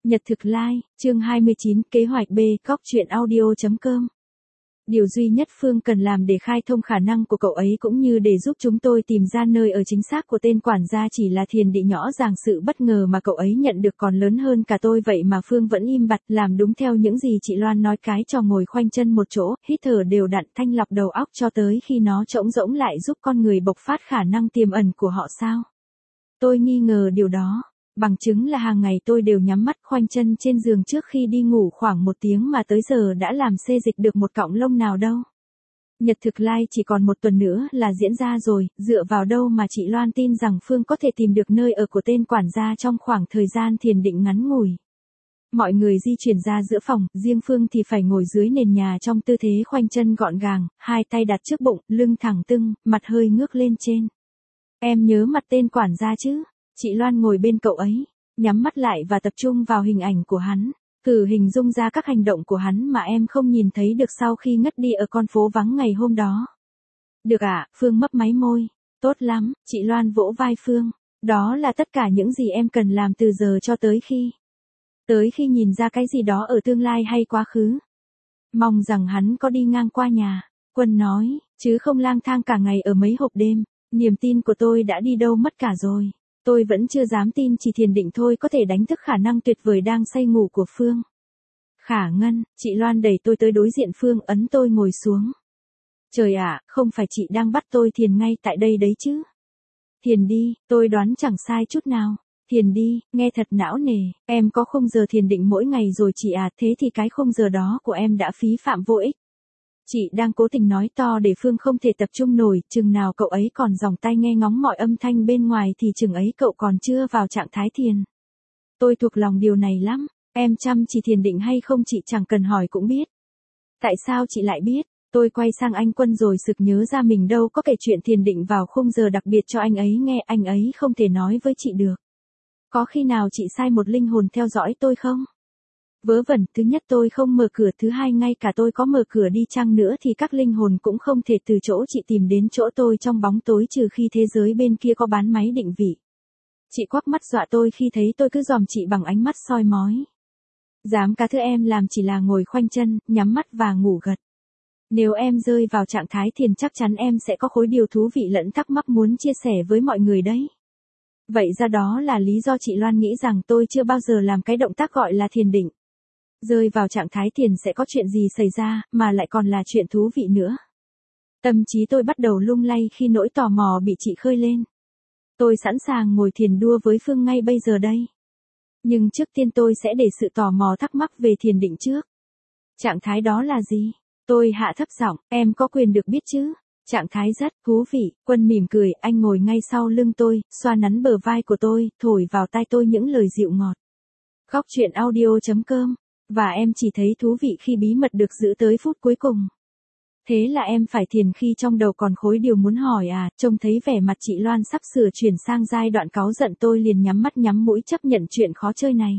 Nhật thực like, chương 29, kế hoạch B, góc truyện audio.com. Điều duy nhất Phương cần làm để khai thông khả năng của cậu ấy cũng như để giúp chúng tôi tìm ra nơi ở chính xác của tên quản gia chỉ là thiền định nhỏ dàng. Sự bất ngờ mà cậu ấy nhận được còn lớn hơn cả tôi, vậy mà Phương vẫn im bặt, làm đúng theo những gì chị Loan nói, cái trò ngồi khoanh chân một chỗ, hít thở đều đặn, thanh lọc đầu óc cho tới khi nó trống rỗng lại giúp con người bộc phát khả năng tiềm ẩn của họ sao? Tôi nghi ngờ điều đó. Bằng chứng là hàng ngày tôi đều nhắm mắt khoanh chân trên giường trước khi đi ngủ khoảng 1 tiếng mà tới giờ đã làm xê dịch được một cọng lông nào đâu. Nhật thực like chỉ còn 1 tuần nữa là diễn ra rồi, dựa vào đâu mà chị Loan tin rằng Phương có thể tìm được nơi ở của tên quản gia trong khoảng thời gian thiền định ngắn ngủi. Mọi người di chuyển ra giữa phòng, riêng Phương thì phải ngồi dưới nền nhà trong tư thế khoanh chân gọn gàng, hai tay đặt trước bụng, lưng thẳng tưng, mặt hơi ngước lên trên. Em nhớ mặt tên quản gia chứ? Chị Loan ngồi bên cậu ấy, nhắm mắt lại và tập trung vào hình ảnh của hắn. Thử hình dung ra các hành động của hắn mà em không nhìn thấy được sau khi ngất đi ở con phố vắng ngày hôm đó. Được ạ, Phương mấp máy môi. Tốt lắm, chị Loan vỗ vai Phương. Đó là tất cả những gì em cần làm từ giờ cho tới khi nhìn ra cái gì đó ở tương lai hay quá khứ. Mong rằng hắn có đi ngang qua nhà, Quân nói, chứ không lang thang cả ngày ở mấy hộp đêm. Niềm tin của tôi đã đi đâu mất cả rồi. Tôi vẫn chưa dám tin chỉ thiền định thôi có thể đánh thức khả năng tuyệt vời đang say ngủ của Phương. Khả Ngân, chị Loan đẩy tôi tới đối diện Phương, ấn tôi ngồi xuống. Trời ạ, không phải chị đang bắt tôi thiền ngay tại đây đấy chứ? Thiền đi, tôi đoán chẳng sai chút nào. Thiền đi, nghe thật não nề, em có khung giờ thiền định mỗi ngày rồi chị à, thế thì cái khung giờ đó của em đã phí phạm vô ích. Chị đang cố tình nói to để Phương không thể tập trung nổi, chừng nào cậu ấy còn dòng tai nghe ngóng mọi âm thanh bên ngoài thì chừng ấy cậu còn chưa vào trạng thái thiền. Tôi thuộc lòng điều này lắm, em chăm chỉ thiền định hay không chị chẳng cần hỏi cũng biết. Tại sao chị lại biết? Tôi quay sang anh Quân rồi sực nhớ ra mình đâu có kể chuyện thiền định vào khung giờ đặc biệt cho anh ấy nghe, anh ấy không thể nói với chị được. Có khi nào chị sai một linh hồn theo dõi tôi không? Vớ vẩn, thứ nhất tôi không mở cửa, thứ hai ngay cả tôi có mở cửa đi chăng nữa thì các linh hồn cũng không thể từ chỗ chị tìm đến chỗ tôi trong bóng tối trừ khi thế giới bên kia có bán máy định vị. Chị quắc mắt dọa tôi khi thấy tôi cứ dòm chị bằng ánh mắt soi mói. Dám cá thứ em làm chỉ là ngồi khoanh chân, nhắm mắt và ngủ gật. Nếu em rơi vào trạng thái thiền chắc chắn em sẽ có khối điều thú vị lẫn thắc mắc muốn chia sẻ với mọi người đấy. Vậy ra đó là lý do chị Loan nghĩ rằng tôi chưa bao giờ làm cái động tác gọi là thiền định. Rơi vào trạng thái thiền sẽ có chuyện gì xảy ra, mà lại còn là chuyện thú vị nữa. Tâm trí tôi bắt đầu lung lay khi nỗi tò mò bị chị khơi lên. Tôi sẵn sàng ngồi thiền đua với Phương ngay bây giờ đây. Nhưng trước tiên tôi sẽ để sự tò mò thắc mắc về thiền định trước. Trạng thái đó là gì? Tôi hạ thấp giọng, em có quyền được biết chứ? Trạng thái rất thú vị. Quân mỉm cười, anh ngồi ngay sau lưng tôi, xoa nắn bờ vai của tôi, thổi vào tai tôi những lời dịu ngọt. Góc truyện audio.com. Và em chỉ thấy thú vị khi bí mật được giữ tới phút cuối cùng. Thế là em phải thiền khi trong đầu còn khối điều muốn hỏi à? Trông thấy vẻ mặt chị Loan sắp sửa chuyển sang giai đoạn cáu giận, tôi liền nhắm mắt nhắm mũi chấp nhận chuyện khó chơi này.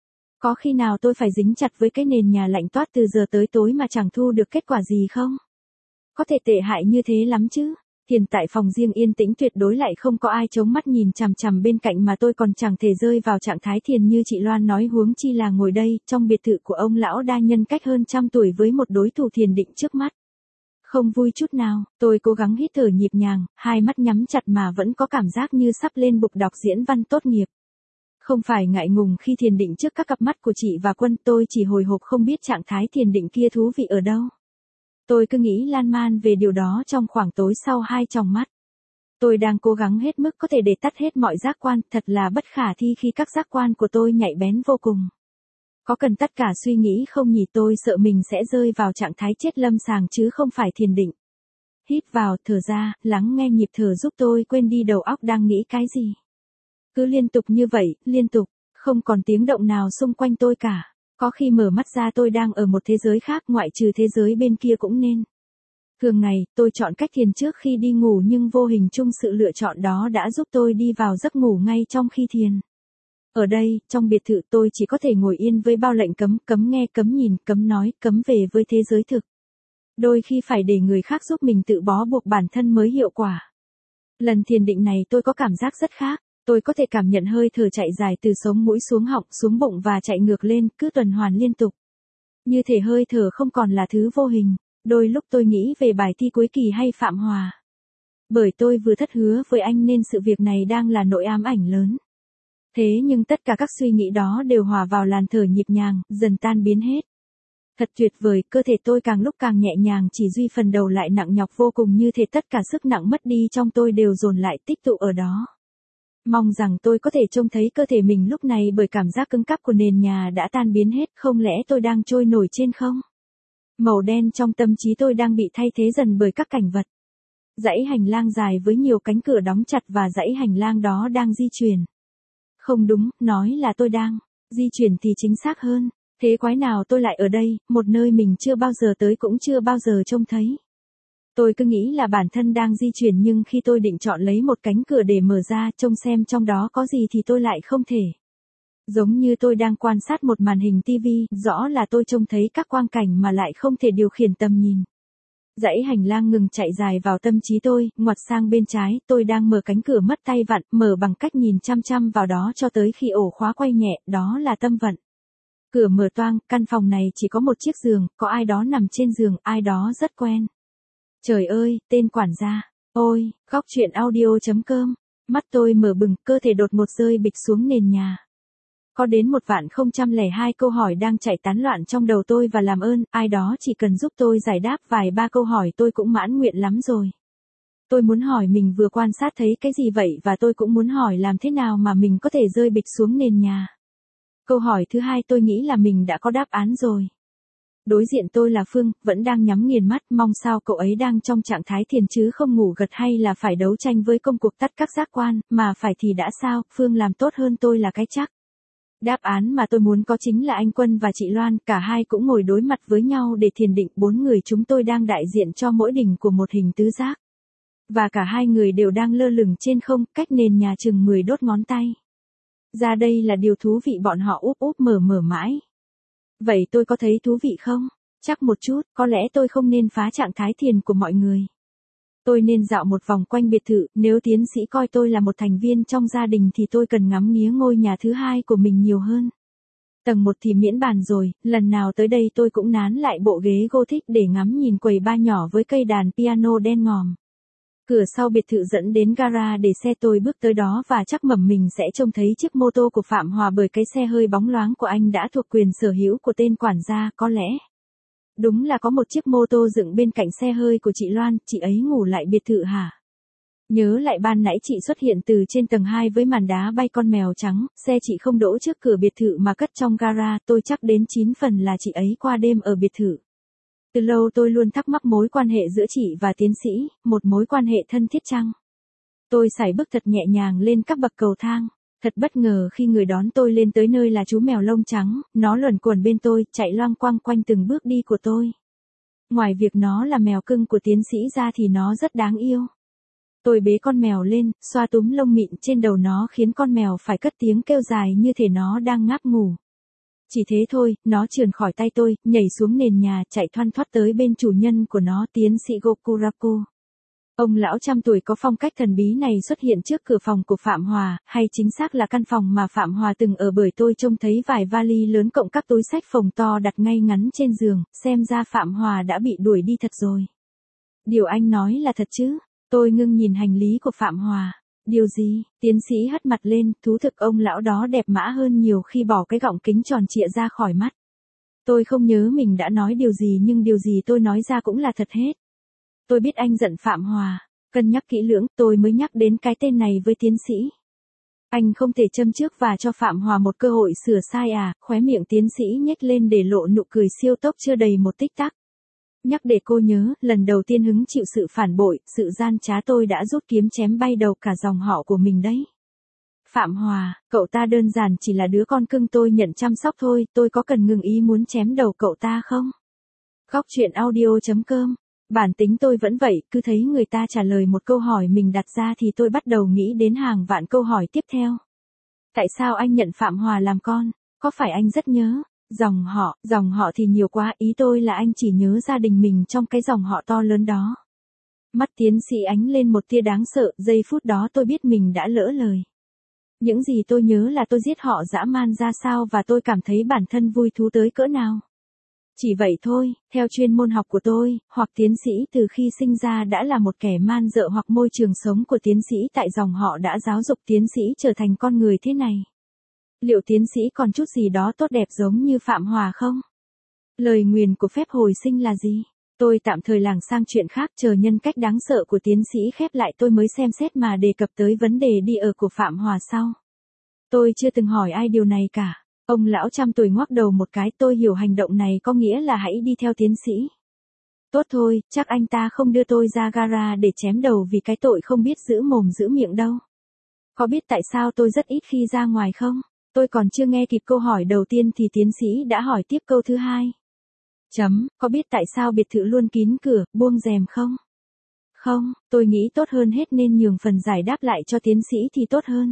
Có khi nào tôi phải dính chặt với cái nền nhà lạnh toát từ giờ tới tối mà chẳng thu được kết quả gì không? Có thể tệ hại như thế lắm chứ? Thiền tại phòng riêng yên tĩnh tuyệt đối lại không có ai chống mắt nhìn chằm chằm bên cạnh mà tôi còn chẳng thể rơi vào trạng thái thiền như chị Loan nói, huống chi là ngồi đây, trong biệt thự của ông lão đa nhân cách hơn 100 tuổi với một đối thủ thiền định trước mắt. Không vui chút nào, tôi cố gắng hít thở nhịp nhàng, hai mắt nhắm chặt mà vẫn có cảm giác như sắp lên bục đọc diễn văn tốt nghiệp. Không phải ngại ngùng khi thiền định trước các cặp mắt của chị và Quân, tôi chỉ hồi hộp không biết trạng thái thiền định kia thú vị ở đâu. Tôi cứ nghĩ lan man về điều đó trong khoảng tối sau hai tròng mắt. Tôi đang cố gắng hết mức có thể để tắt hết mọi giác quan, thật là bất khả thi khi các giác quan của tôi nhạy bén vô cùng. Có cần tất cả suy nghĩ không nhỉ? Tôi sợ mình sẽ rơi vào trạng thái chết lâm sàng chứ không phải thiền định. Hít vào, thở ra, lắng nghe nhịp thở giúp tôi quên đi đầu óc đang nghĩ cái gì. Cứ liên tục như vậy, liên tục, không còn tiếng động nào xung quanh tôi cả. Có khi mở mắt ra tôi đang ở một thế giới khác ngoại trừ thế giới bên kia cũng nên. Thường ngày, tôi chọn cách thiền trước khi đi ngủ nhưng vô hình chung sự lựa chọn đó đã giúp tôi đi vào giấc ngủ ngay trong khi thiền. Ở đây, trong biệt thự tôi chỉ có thể ngồi yên với bao lệnh cấm, cấm nghe, cấm nhìn, cấm nói, cấm về với thế giới thực. Đôi khi phải để người khác giúp mình tự bó buộc bản thân mới hiệu quả. Lần thiền định này tôi có cảm giác rất khác. Tôi có thể cảm nhận hơi thở chạy dài từ sống mũi xuống họng xuống bụng và chạy ngược lên, cứ tuần hoàn liên tục. Như thể hơi thở không còn là thứ vô hình. Đôi lúc tôi nghĩ về bài thi cuối kỳ hay Phạm Hòa. Bởi tôi vừa thất hứa với anh nên sự việc này đang là nỗi ám ảnh lớn. Thế nhưng tất cả các suy nghĩ đó đều hòa vào làn thở nhịp nhàng, dần tan biến hết. Thật tuyệt vời, cơ thể tôi càng lúc càng nhẹ nhàng, chỉ duy phần đầu lại nặng nhọc vô cùng, như thể tất cả sức nặng mất đi trong tôi đều dồn lại tích tụ ở đó. Mong rằng tôi có thể trông thấy cơ thể mình lúc này, bởi cảm giác cứng cáp của nền nhà đã tan biến hết. Không lẽ tôi đang trôi nổi trên không? Màu đen trong tâm trí tôi đang bị thay thế dần bởi các cảnh vật. Dãy hành lang dài với nhiều cánh cửa đóng chặt và dãy hành lang đó đang di chuyển. Không đúng, nói là tôi đang di chuyển thì chính xác hơn. Thế quái nào tôi lại ở đây, một nơi mình chưa bao giờ tới cũng chưa bao giờ trông thấy. Tôi cứ nghĩ là bản thân đang di chuyển, nhưng khi tôi định chọn lấy một cánh cửa để mở ra trông xem trong đó có gì thì tôi lại không thể. Giống như tôi đang quan sát một màn hình TV, rõ là tôi trông thấy các quang cảnh mà lại không thể điều khiển tầm nhìn. Dãy hành lang ngừng chạy dài vào tâm trí tôi, ngoặt sang bên trái, tôi đang mở cánh cửa mất tay vặn, mở bằng cách nhìn chăm chăm vào đó cho tới khi ổ khóa quay nhẹ, đó là tâm vận. Cửa mở toang, căn phòng này chỉ có một chiếc giường, có ai đó nằm trên giường, ai đó rất quen. Trời ơi, tên quản gia. Ôi, góc chuyện audio.com. Mắt tôi mở bừng, cơ thể đột ngột rơi bịch xuống nền nhà. Có đến 1.002 câu hỏi đang chạy tán loạn trong đầu tôi, và làm ơn, ai đó chỉ cần giúp tôi giải đáp vài ba câu hỏi tôi cũng mãn nguyện lắm rồi. Tôi muốn hỏi mình vừa quan sát thấy cái gì vậy, và tôi cũng muốn hỏi làm thế nào mà mình có thể rơi bịch xuống nền nhà. Câu hỏi thứ hai tôi nghĩ là mình đã có đáp án rồi. Đối diện tôi là Phương, vẫn đang nhắm nghiền mắt, mong sao cậu ấy đang trong trạng thái thiền chứ không ngủ gật, hay là phải đấu tranh với công cuộc tắt các giác quan, mà phải thì đã sao, Phương làm tốt hơn tôi là cái chắc. Đáp án mà tôi muốn có chính là anh Quân và chị Loan, cả hai cũng ngồi đối mặt với nhau để thiền định, 4 người chúng tôi đang đại diện cho mỗi đỉnh của một hình tứ giác. Và cả hai người đều đang lơ lửng trên không, cách nền nhà chừng 10 đốt ngón tay. Ra đây là điều thú vị, bọn họ úp úp mở mãi. Vậy tôi có thấy thú vị không? Chắc một chút, có lẽ tôi không nên phá trạng thái thiền của mọi người. Tôi nên dạo một vòng quanh biệt thự, nếu tiến sĩ coi tôi là một thành viên trong gia đình thì tôi cần ngắm nghía ngôi nhà thứ hai của mình nhiều hơn. Tầng 1 thì miễn bàn rồi, lần nào tới đây tôi cũng nán lại bộ ghế Gothic để ngắm nhìn quầy bar nhỏ với cây đàn piano đen ngòm. Cửa sau biệt thự dẫn đến gara để xe, tôi bước tới đó và chắc mẩm mình sẽ trông thấy chiếc mô tô của Phạm Hòa, bởi cái xe hơi bóng loáng của anh đã thuộc quyền sở hữu của tên quản gia, có lẽ. Đúng là có một chiếc mô tô dựng bên cạnh xe hơi của chị Loan, chị ấy ngủ lại biệt thự hả? Nhớ lại ban nãy chị xuất hiện từ trên tầng 2 với màn đá bay con mèo trắng, xe chị không đỗ trước cửa biệt thự mà cất trong gara, tôi chắc đến 9 phần là chị ấy qua đêm ở biệt thự. Từ lâu tôi luôn thắc mắc mối quan hệ giữa chị và tiến sĩ, một mối quan hệ thân thiết chăng? Tôi sải bước thật nhẹ nhàng lên các bậc cầu thang. Thật bất ngờ khi người đón tôi lên tới nơi là chú mèo lông trắng, nó luẩn quẩn bên tôi, chạy loang quang quanh từng bước đi của tôi. Ngoài việc nó là mèo cưng của tiến sĩ ra thì nó rất đáng yêu. Tôi bế con mèo lên, xoa túm lông mịn trên đầu nó khiến con mèo phải cất tiếng kêu dài như thể nó đang ngáp ngủ. Chỉ thế thôi, nó trườn khỏi tay tôi, nhảy xuống nền nhà, chạy thoăn thoắt tới bên chủ nhân của nó, tiến sĩ Gokuraku. Ông lão trăm tuổi có phong cách thần bí này xuất hiện trước cửa phòng của Phạm Hòa, hay chính xác là căn phòng mà Phạm Hòa từng ở, bởi tôi trông thấy vài vali lớn cộng các túi xách phồng to đặt ngay ngắn trên giường, xem ra Phạm Hòa đã bị đuổi đi thật rồi. Điều anh nói là thật chứ? Tôi ngưng nhìn hành lý của Phạm Hòa. Điều gì? Tiến sĩ hất mặt lên, thú thực ông lão đó đẹp mã hơn nhiều khi bỏ cái gọng kính tròn trịa ra khỏi mắt. Tôi không nhớ mình đã nói điều gì, nhưng điều gì tôi nói ra cũng là thật hết. Tôi biết anh giận Phạm Hòa. Cân nhắc kỹ lưỡng, tôi mới nhắc đến cái tên này với tiến sĩ. Anh không thể châm chước và cho Phạm Hòa một cơ hội sửa sai à? Khóe miệng tiến sĩ nhếch lên để lộ nụ cười siêu tốc chưa đầy một tích tắc. Nhắc để cô nhớ, lần đầu tiên hứng chịu sự phản bội, sự gian trá, tôi đã rút kiếm chém bay đầu cả dòng họ của mình đấy. Phạm Hòa, cậu ta đơn giản chỉ là đứa con cưng tôi nhận chăm sóc thôi, tôi có cần ngừng ý muốn chém đầu cậu ta không? Góc chuyện audio.com. Bản tính tôi vẫn vậy, cứ thấy người ta trả lời một câu hỏi mình đặt ra thì tôi bắt đầu nghĩ đến hàng vạn câu hỏi tiếp theo. Tại sao anh nhận Phạm Hòa làm con? Có phải anh rất nhớ? Dòng họ thì nhiều quá, ý tôi là anh chỉ nhớ gia đình mình trong cái dòng họ to lớn đó. Mắt tiến sĩ ánh lên một tia đáng sợ, giây phút đó tôi biết mình đã lỡ lời. Những gì tôi nhớ là tôi giết họ dã man ra sao và tôi cảm thấy bản thân vui thú tới cỡ nào. Chỉ vậy thôi, theo chuyên môn học của tôi, hoặc tiến sĩ từ khi sinh ra đã là một kẻ man dợ hoặc môi trường sống của tiến sĩ tại dòng họ đã giáo dục tiến sĩ trở thành con người thế này. Liệu tiến sĩ còn chút gì đó tốt đẹp giống như Phạm Hòa không? Lời nguyền của phép hồi sinh là gì? Tôi tạm thời lảng sang chuyện khác, chờ nhân cách đáng sợ của tiến sĩ khép lại tôi mới xem xét mà đề cập tới vấn đề đi ở của Phạm Hòa sau. Tôi chưa từng hỏi ai điều này cả. Ông lão trăm tuổi ngoắc đầu một cái, tôi hiểu hành động này có nghĩa là hãy đi theo tiến sĩ. Tốt thôi, chắc anh ta không đưa tôi ra gara để chém đầu vì cái tội không biết giữ mồm giữ miệng đâu. Có biết tại sao tôi rất ít khi ra ngoài không? Tôi còn chưa nghe kịp câu hỏi đầu tiên thì tiến sĩ đã hỏi tiếp câu thứ hai. Có biết tại sao biệt thự luôn kín cửa, buông rèm không? Không, tôi nghĩ tốt hơn hết nên nhường phần giải đáp lại cho tiến sĩ thì tốt hơn.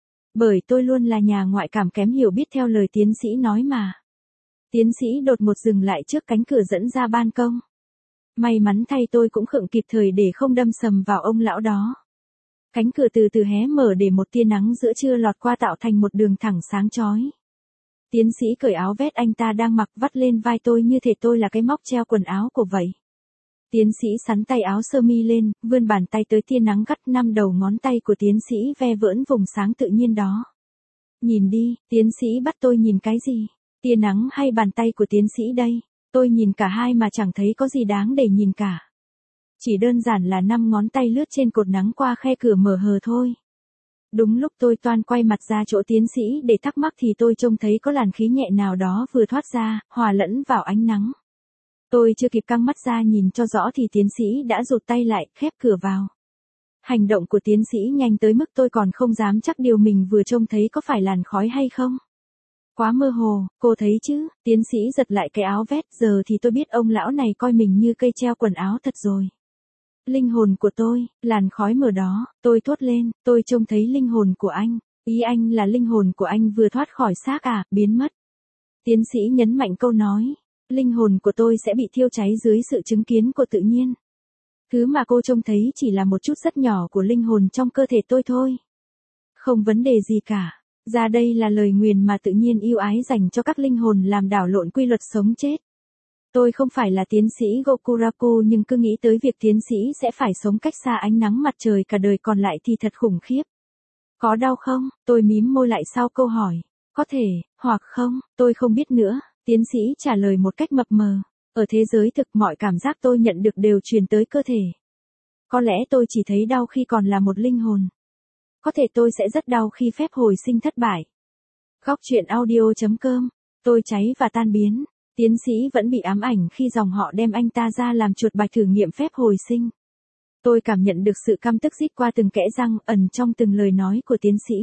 Bởi tôi luôn là nhà ngoại cảm kém hiểu biết theo lời tiến sĩ nói mà. Tiến sĩ đột ngột dừng lại trước cánh cửa dẫn ra ban công. May mắn thay tôi cũng khựng kịp thời để không đâm sầm vào ông lão đó. Cánh cửa từ từ hé mở để một tia nắng giữa trưa lọt qua tạo thành một đường thẳng sáng chói. Tiến sĩ cởi áo vest anh ta đang mặc vắt lên vai tôi như thể tôi là cái móc treo quần áo của vậy. Tiến sĩ xắn tay áo sơ mi lên, vươn bàn tay tới tia nắng gắt 5 đầu ngón tay của tiến sĩ ve vỡn vùng sáng tự nhiên đó. Nhìn đi, tiến sĩ bắt tôi nhìn cái gì? Tia nắng hay bàn tay của tiến sĩ đây? Tôi nhìn cả hai mà chẳng thấy có gì đáng để nhìn cả. Chỉ đơn giản là 5 ngón tay lướt trên cột nắng qua khe cửa mở hờ thôi. Đúng lúc tôi toan quay mặt ra chỗ tiến sĩ để thắc mắc thì tôi trông thấy có làn khí nhẹ nào đó vừa thoát ra, hòa lẫn vào ánh nắng. Tôi chưa kịp căng mắt ra nhìn cho rõ thì tiến sĩ đã rụt tay lại, khép cửa vào. Hành động của tiến sĩ nhanh tới mức tôi còn không dám chắc điều mình vừa trông thấy có phải làn khói hay không. Quá mơ hồ, cô thấy chứ, tiến sĩ giật lại cái áo vest, giờ thì tôi biết ông lão này coi mình như cây treo quần áo thật rồi. Linh hồn của tôi, làn khói mờ đó, tôi thốt lên, tôi trông thấy linh hồn của anh, ý anh là linh hồn của anh vừa thoát khỏi xác à, biến mất. Tiến sĩ nhấn mạnh câu nói, linh hồn của tôi sẽ bị thiêu cháy dưới sự chứng kiến của tự nhiên. Thứ mà cô trông thấy chỉ là một chút rất nhỏ của linh hồn trong cơ thể tôi thôi. Không vấn đề gì cả. Ra đây là lời nguyền mà tự nhiên yêu ái dành cho các linh hồn làm đảo lộn quy luật sống chết. Tôi không phải là tiến sĩ Gokuraku nhưng cứ nghĩ tới việc tiến sĩ sẽ phải sống cách xa ánh nắng mặt trời cả đời còn lại thì thật khủng khiếp. Có đau không? Tôi mím môi lại sau câu hỏi. Có thể, hoặc không, tôi không biết nữa. Tiến sĩ trả lời một cách mập mờ. Ở thế giới thực mọi cảm giác tôi nhận được đều truyền tới cơ thể. Có lẽ tôi chỉ thấy đau khi còn là một linh hồn. Có thể tôi sẽ rất đau khi phép hồi sinh thất bại. Góc truyện audio.com. Tôi cháy và tan biến. Tiến sĩ vẫn bị ám ảnh khi dòng họ đem anh ta ra làm chuột bạch thử nghiệm phép hồi sinh. Tôi cảm nhận được sự căm tức rít qua từng kẽ răng ẩn trong từng lời nói của tiến sĩ.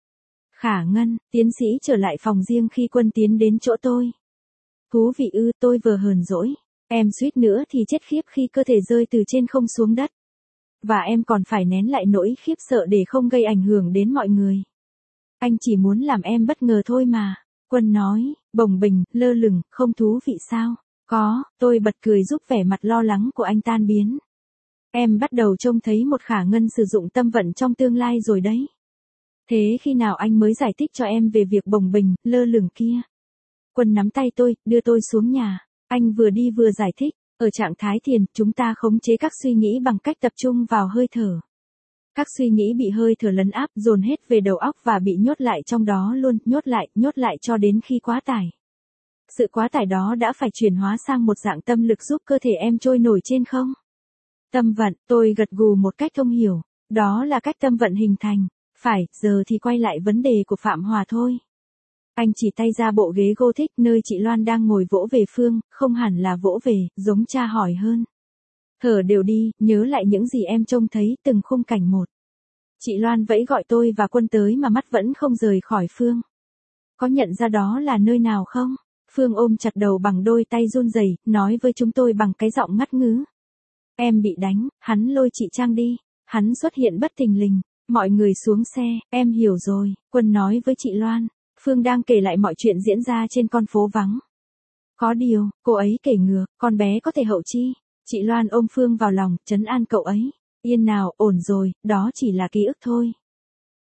Khả Ngân, tiến sĩ trở lại phòng riêng khi Quân tiến đến chỗ tôi. Thú vị ư, tôi vừa hờn dỗi. Em suýt nữa thì chết khiếp khi cơ thể rơi từ trên không xuống đất. Và em còn phải nén lại nỗi khiếp sợ để không gây ảnh hưởng đến mọi người. Anh chỉ muốn làm em bất ngờ thôi mà. Quân nói, bồng bềnh, lơ lửng, không thú vị sao? Có, tôi bật cười giúp vẻ mặt lo lắng của anh tan biến. Em bắt đầu trông thấy một Khả Ngân sử dụng tâm vận trong tương lai rồi đấy. Thế khi nào anh mới giải thích cho em về việc bồng bềnh, lơ lửng kia? Quân nắm tay tôi, đưa tôi xuống nhà. Anh vừa đi vừa giải thích, ở trạng thái thiền, chúng ta khống chế các suy nghĩ bằng cách tập trung vào hơi thở. Các suy nghĩ bị hơi thở lấn áp, dồn hết về đầu óc và bị nhốt lại trong đó luôn, nhốt lại cho đến khi quá tải. Sự quá tải đó đã phải chuyển hóa sang một dạng tâm lực giúp cơ thể em trôi nổi trên không. Tâm vận, tôi gật gù một cách thông hiểu. Đó là cách tâm vận hình thành. Phải, giờ thì quay lại vấn đề của Phạm Hòa thôi. Anh chỉ tay ra bộ ghế Gothic nơi chị Loan đang ngồi vỗ về Phương, không hẳn là vỗ về, giống cha hỏi hơn. Thở đều đi, nhớ lại những gì em trông thấy từng khung cảnh một. Chị Loan vẫy gọi tôi và Quân tới mà mắt vẫn không rời khỏi Phương. Có nhận ra đó là nơi nào không? Phương ôm chặt đầu bằng đôi tay run rẩy, nói với chúng tôi bằng cái giọng ngắt ngứ. Em bị đánh, hắn lôi chị Trang đi, hắn xuất hiện bất thình lình, mọi người xuống xe, em hiểu rồi, Quân nói với chị Loan. Phương đang kể lại mọi chuyện diễn ra trên con phố vắng. Có điều, cô ấy kể ngược, con bé có thể hậu chi. Chị Loan ôm Phương vào lòng, trấn an cậu ấy. Yên nào, ổn rồi, đó chỉ là ký ức thôi.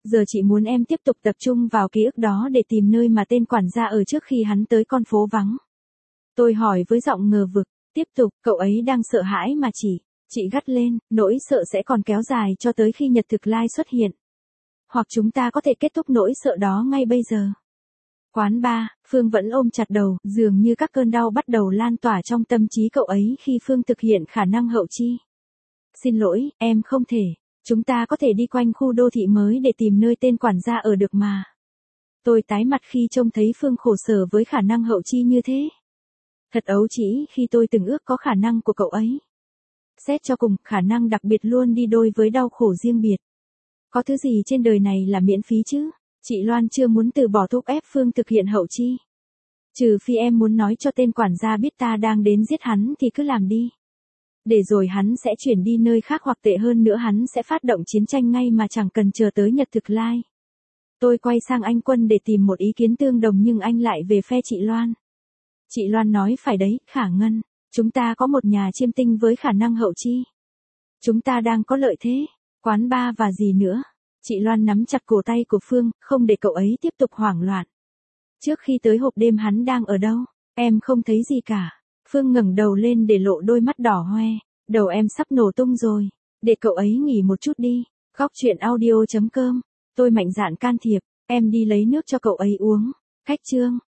Giờ chị muốn em tiếp tục tập trung vào ký ức đó để tìm nơi mà tên quản gia ở trước khi hắn tới con phố vắng. Tôi hỏi với giọng ngờ vực, tiếp tục, cậu ấy đang sợ hãi mà chị gắt lên, nỗi sợ sẽ còn kéo dài cho tới khi nhật thực lai xuất hiện. Hoặc chúng ta có thể kết thúc nỗi sợ đó ngay bây giờ. Quán bar, Phương vẫn ôm chặt đầu, dường như các cơn đau bắt đầu lan tỏa trong tâm trí cậu ấy khi Phương thực hiện khả năng hậu chi. Xin lỗi, em không thể. Chúng ta có thể đi quanh khu đô thị mới để tìm nơi tên quản gia ở được mà. Tôi tái mặt khi trông thấy Phương khổ sở với khả năng hậu chi như thế. Thật ấu trĩ khi tôi từng ước có khả năng của cậu ấy. Xét cho cùng, khả năng đặc biệt luôn đi đôi với đau khổ riêng biệt. Có thứ gì trên đời này là miễn phí chứ? Chị Loan chưa muốn từ bỏ thúc ép Phương thực hiện hậu chi. Trừ phi em muốn nói cho tên quản gia biết ta đang đến giết hắn thì cứ làm đi. Để rồi hắn sẽ chuyển đi nơi khác hoặc tệ hơn nữa hắn sẽ phát động chiến tranh ngay mà chẳng cần chờ tới nhật thực lai. Tôi quay sang anh Quân để tìm một ý kiến tương đồng nhưng anh lại về phe chị Loan. Chị Loan nói phải đấy, Khả Ngân. Chúng ta có một nhà chiêm tinh với khả năng hậu chi. Chúng ta đang có lợi thế. Quán bar và gì nữa. Chị Loan nắm chặt cổ tay của Phương, không để cậu ấy tiếp tục hoảng loạn. Trước khi tới hộp đêm hắn đang ở đâu? Em không thấy gì cả. Phương ngẩng đầu lên để lộ đôi mắt đỏ hoe. Đầu em sắp nổ tung rồi. Để cậu ấy nghỉ một chút đi. Góc chuyện audio.com. Tôi mạnh dạn can thiệp. Em đi lấy nước cho cậu ấy uống. Khách trương.